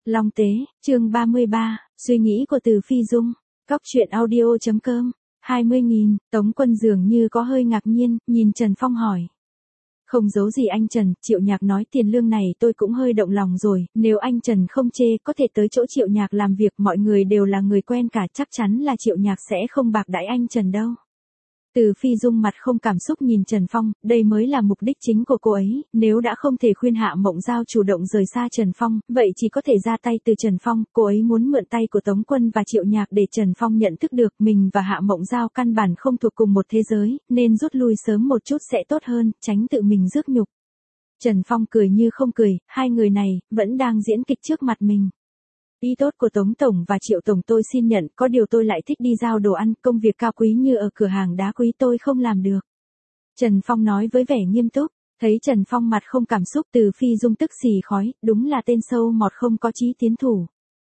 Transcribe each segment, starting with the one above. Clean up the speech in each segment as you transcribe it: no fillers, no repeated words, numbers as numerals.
Long Tế, chương 33, suy nghĩ của Từ Phi Dung, Cóc truyện audio.com, 20.000, Tống Quân dường như có hơi ngạc nhiên, nhìn Trần Phong hỏi. Không giấu gì anh Trần, Triệu Nhạc nói tiền lương này tôi cũng hơi động lòng rồi, nếu anh Trần không chê có thể tới chỗ Triệu Nhạc làm việc, mọi người đều là người quen cả, chắc chắn là Triệu Nhạc sẽ không bạc đãi anh Trần đâu. Từ Phi Dung mặt không cảm xúc nhìn Trần Phong, đây mới là mục đích chính của cô ấy, nếu đã không thể khuyên Hạ Mộng Giao chủ động rời xa Trần Phong, vậy chỉ có thể ra tay từ Trần Phong, cô ấy muốn mượn tay của Tống Quân và Triệu Nhạc để Trần Phong nhận thức được mình và Hạ Mộng Giao căn bản không thuộc cùng một thế giới, nên rút lui sớm một chút sẽ tốt hơn, tránh tự mình rước nhục. Trần Phong cười như không cười, hai người này, vẫn đang diễn kịch trước mặt mình. Ý tốt của Tống Tổng và Triệu Tổng tôi xin nhận, có điều tôi lại thích đi giao đồ ăn, công việc cao quý như ở cửa hàng đá quý tôi không làm được. Trần Phong nói với vẻ nghiêm túc, thấy Trần Phong mặt không cảm xúc, Từ Phi Dung tức xì khói, đúng là tên sâu mọt không có chí tiến thủ.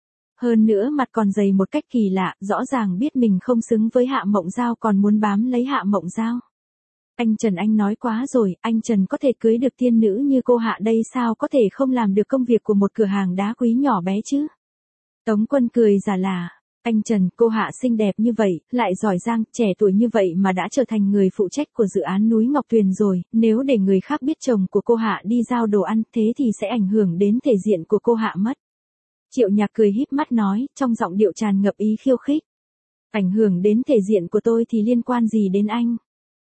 Hơn nữa mặt còn dày một cách kỳ lạ, rõ ràng biết mình không xứng với Hạ Mộng Giao còn muốn bám lấy Hạ Mộng Giao. Anh Trần anh nói quá rồi, anh Trần có thể cưới được tiên nữ như cô Hạ đây sao có thể không làm được công việc của một cửa hàng đá quý nhỏ bé chứ? Tống Quân cười giả là, anh Trần, cô Hạ xinh đẹp như vậy, lại giỏi giang, trẻ tuổi như vậy mà đã trở thành người phụ trách của dự án núi Ngọc Tuyền rồi, nếu để người khác biết chồng của cô Hạ đi giao đồ ăn, thế thì sẽ ảnh hưởng đến thể diện của cô Hạ mất. Triệu Nhạc cười híp mắt nói, trong giọng điệu tràn ngập ý khiêu khích. Ảnh hưởng đến thể diện của tôi thì liên quan gì đến anh?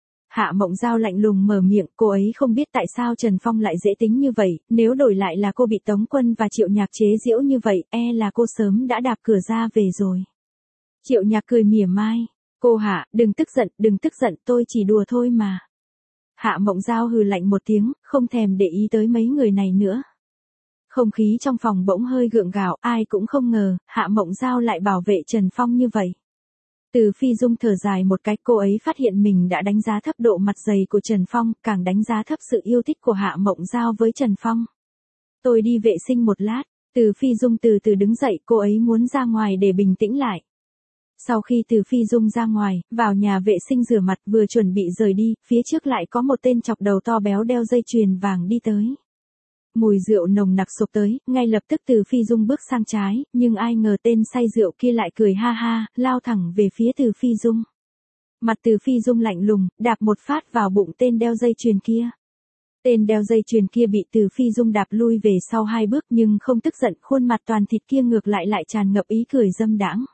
Hạ Mộng Giao lạnh lùng mở miệng, cô ấy không biết tại sao Trần Phong lại dễ tính như vậy, nếu đổi lại là cô bị Tống Quân và Triệu Nhạc chế giễu như vậy, là cô sớm đã đạp cửa ra về rồi. Triệu Nhạc cười mỉa mai, cô Hạ, đừng tức giận, tôi chỉ đùa thôi mà. Hạ Mộng Giao hừ lạnh một tiếng, không thèm để ý tới mấy người này nữa. Không khí trong phòng bỗng hơi gượng gạo, ai cũng không ngờ, Hạ Mộng Giao lại bảo vệ Trần Phong như vậy. Từ Phi Dung thở dài một cái, cô ấy phát hiện mình đã đánh giá thấp độ mặt dày của Trần Phong, càng đánh giá thấp sự yêu thích của Hạ Mộng Giao với Trần Phong. Tôi đi vệ sinh một lát, Từ Phi Dung từ từ đứng dậy, cô ấy muốn ra ngoài để bình tĩnh lại. Sau khi Từ Phi Dung ra ngoài, vào nhà vệ sinh rửa mặt vừa chuẩn bị rời đi, phía trước lại có một tên chọc đầu to béo đeo dây chuyền vàng đi tới. Mùi rượu nồng nặc xộc tới, ngay lập tức Từ Phi Dung bước sang trái, nhưng ai ngờ tên say rượu kia lại cười ha ha, lao thẳng về phía Từ Phi Dung. Mặt Từ Phi Dung lạnh lùng, đạp một phát vào bụng tên đeo dây chuyền kia. Tên đeo dây chuyền kia bị Từ Phi Dung đạp lui về sau 2 bước nhưng không tức giận, khuôn mặt toàn thịt kia ngược lại tràn ngập ý cười dâm đãng.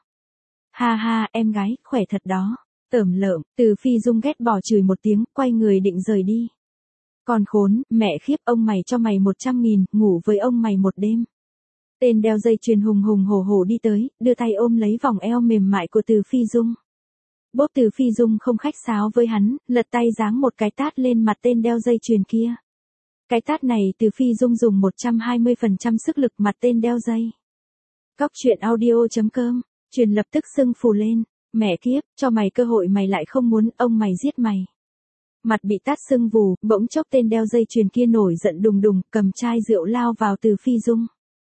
Ha ha, em gái, khỏe thật đó. Tởm lợm, Từ Phi Dung ghét bỏ chửi một tiếng, quay người định rời đi. Còn khốn, mẹ khiếp, ông mày cho mày 100.000, ngủ với ông mày một đêm. Tên đeo dây chuyền hùng hùng hổ hổ đi tới, đưa tay ôm lấy vòng eo mềm mại của Từ Phi Dung. Bốp Từ Phi Dung không khách sáo với hắn, lật tay giáng một cái tát lên mặt tên đeo dây chuyền kia. Cái tát này Từ Phi Dung dùng 120% sức lực mặt tên đeo dây. Cóc truyện audio.com, truyền lập tức sưng phù lên, mẹ kiếp, cho mày cơ hội mày lại không muốn, ông mày giết mày. Mặt bị tát sưng vù, bỗng chốc tên đeo dây chuyền kia nổi giận đùng đùng, cầm chai rượu lao vào Từ Phi Dung.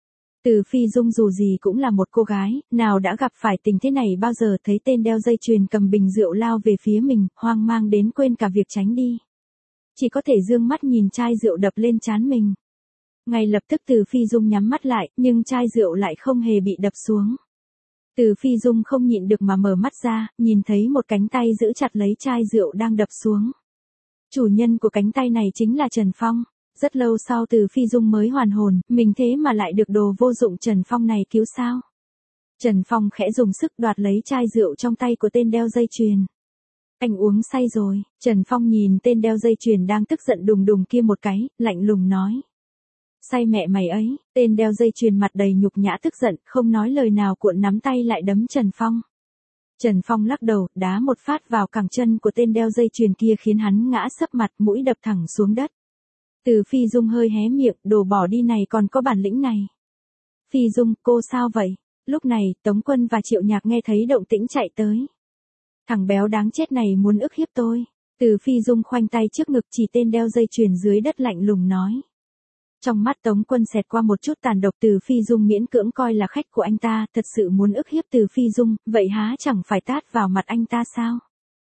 Từ Phi Dung dù gì cũng là một cô gái, nào đã gặp phải tình thế này bao giờ, thấy tên đeo dây chuyền cầm bình rượu lao về phía mình, hoang mang đến quên cả việc tránh đi. Chỉ có thể dương mắt nhìn chai rượu đập lên trán mình. Ngay lập tức Từ Phi Dung nhắm mắt lại, nhưng chai rượu lại không hề bị đập xuống. Từ Phi Dung không nhịn được mà mở mắt ra, nhìn thấy một cánh tay giữ chặt lấy chai rượu đang đập xuống. Chủ nhân của cánh tay này chính là Trần Phong. Rất lâu sau Từ Phi Dung mới hoàn hồn, mình thế mà lại được đồ vô dụng Trần Phong này cứu sao. Trần Phong khẽ dùng sức đoạt lấy chai rượu trong tay của tên đeo dây chuyền. Anh uống say rồi, Trần Phong nhìn tên đeo dây chuyền đang tức giận đùng đùng kia một cái, lạnh lùng nói. Say mẹ mày ấy, tên đeo dây chuyền mặt đầy nhục nhã tức giận, không nói lời nào cuộn nắm tay lại đấm Trần Phong. Trần Phong lắc đầu, đá một phát vào cẳng chân của tên đeo dây chuyền kia khiến hắn ngã sấp mặt, mũi đập thẳng xuống đất. Từ Phi Dung hơi hé miệng, đồ bỏ đi này còn có bản lĩnh này. Phi Dung, cô sao vậy? Lúc này, Tống Quân và Triệu Nhạc nghe thấy động tĩnh chạy tới. Thằng béo đáng chết này muốn ức hiếp tôi. Từ Phi Dung khoanh tay trước ngực chỉ tên đeo dây chuyền dưới đất lạnh lùng nói. Trong mắt Tống Quân xẹt qua một chút tàn độc, Từ Phi Dung miễn cưỡng coi là khách của anh ta, thật sự muốn ức hiếp Từ Phi Dung, vậy há chẳng phải tát vào mặt anh ta sao?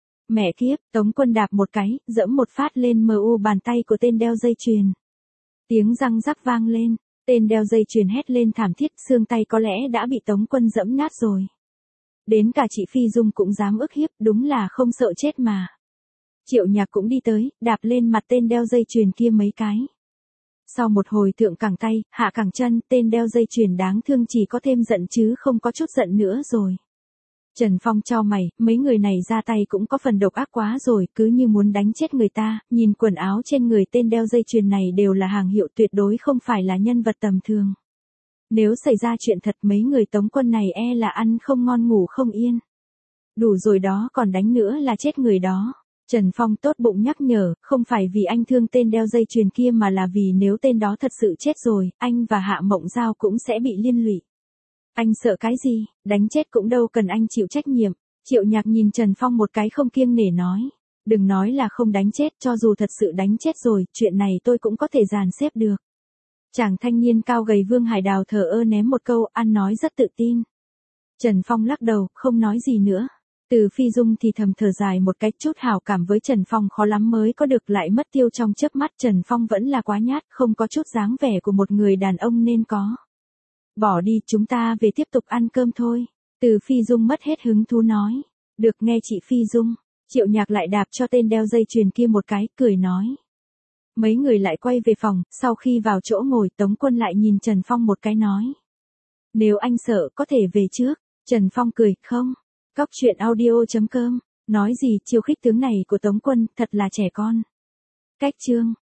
Mẹ kiếp, Tống Quân đạp một cái, dẫm một phát lên mu bàn tay của tên đeo dây chuyền. Tiếng răng rắc vang lên, Tên đeo dây chuyền hét lên thảm thiết, xương tay có lẽ đã bị Tống Quân dẫm nát rồi. Đến cả chị Phi Dung cũng dám ức hiếp, đúng là không sợ chết mà. Triệu Nhạc cũng đi tới, đạp lên mặt tên đeo dây chuyền kia mấy cái. Sau một hồi thượng cẳng tay, hạ cẳng chân, tên đeo dây chuyền đáng thương chỉ có thêm giận chứ không có chút giận nữa rồi. Trần Phong chau mày, mấy người này ra tay cũng có phần độc ác quá rồi, cứ như muốn đánh chết người ta, nhìn quần áo trên người tên đeo dây chuyền này đều là hàng hiệu, tuyệt đối không phải là nhân vật tầm thường. Nếu xảy ra chuyện thật, mấy người Tống Quân này e là ăn không ngon ngủ không yên. Đủ rồi đó, còn đánh nữa là chết người đó. Trần Phong tốt bụng nhắc nhở, không phải vì anh thương tên đeo dây chuyền kia mà là vì nếu tên đó thật sự chết rồi, anh và Hạ Mộng Giao cũng sẽ bị liên lụy. Anh sợ cái gì, đánh chết cũng đâu cần anh chịu trách nhiệm. Triệu Nhạc nhìn Trần Phong một cái không kiêng nể nói. Đừng nói là không đánh chết, cho dù thật sự đánh chết rồi, chuyện này tôi cũng có thể dàn xếp được. Chàng thanh niên cao gầy Vương Hải Đào thờ ơ ném một câu, ăn nói rất tự tin. Trần Phong lắc đầu, không nói gì nữa. Từ Phi Dung thì thầm thở dài một cái, chút hảo cảm với Trần Phong khó lắm mới có được lại mất tiêu trong chớp mắt. Trần Phong vẫn là quá nhát, không có chút dáng vẻ của một người đàn ông nên có. Bỏ đi, chúng ta về tiếp tục ăn cơm thôi. Từ Phi Dung mất hết hứng thú nói. Được, nghe chị Phi Dung. Triệu Nhạc lại đạp cho tên đeo dây chuyền kia một cái, cười nói. Mấy người lại quay về phòng, sau khi vào chỗ ngồi Tống Quân lại nhìn Trần Phong một cái nói. Nếu anh sợ có thể về trước. Trần Phong cười, không. Cóc truyện audio.com, nói gì chiêu khích tướng này của Tống Quân thật là trẻ con. Cách chương.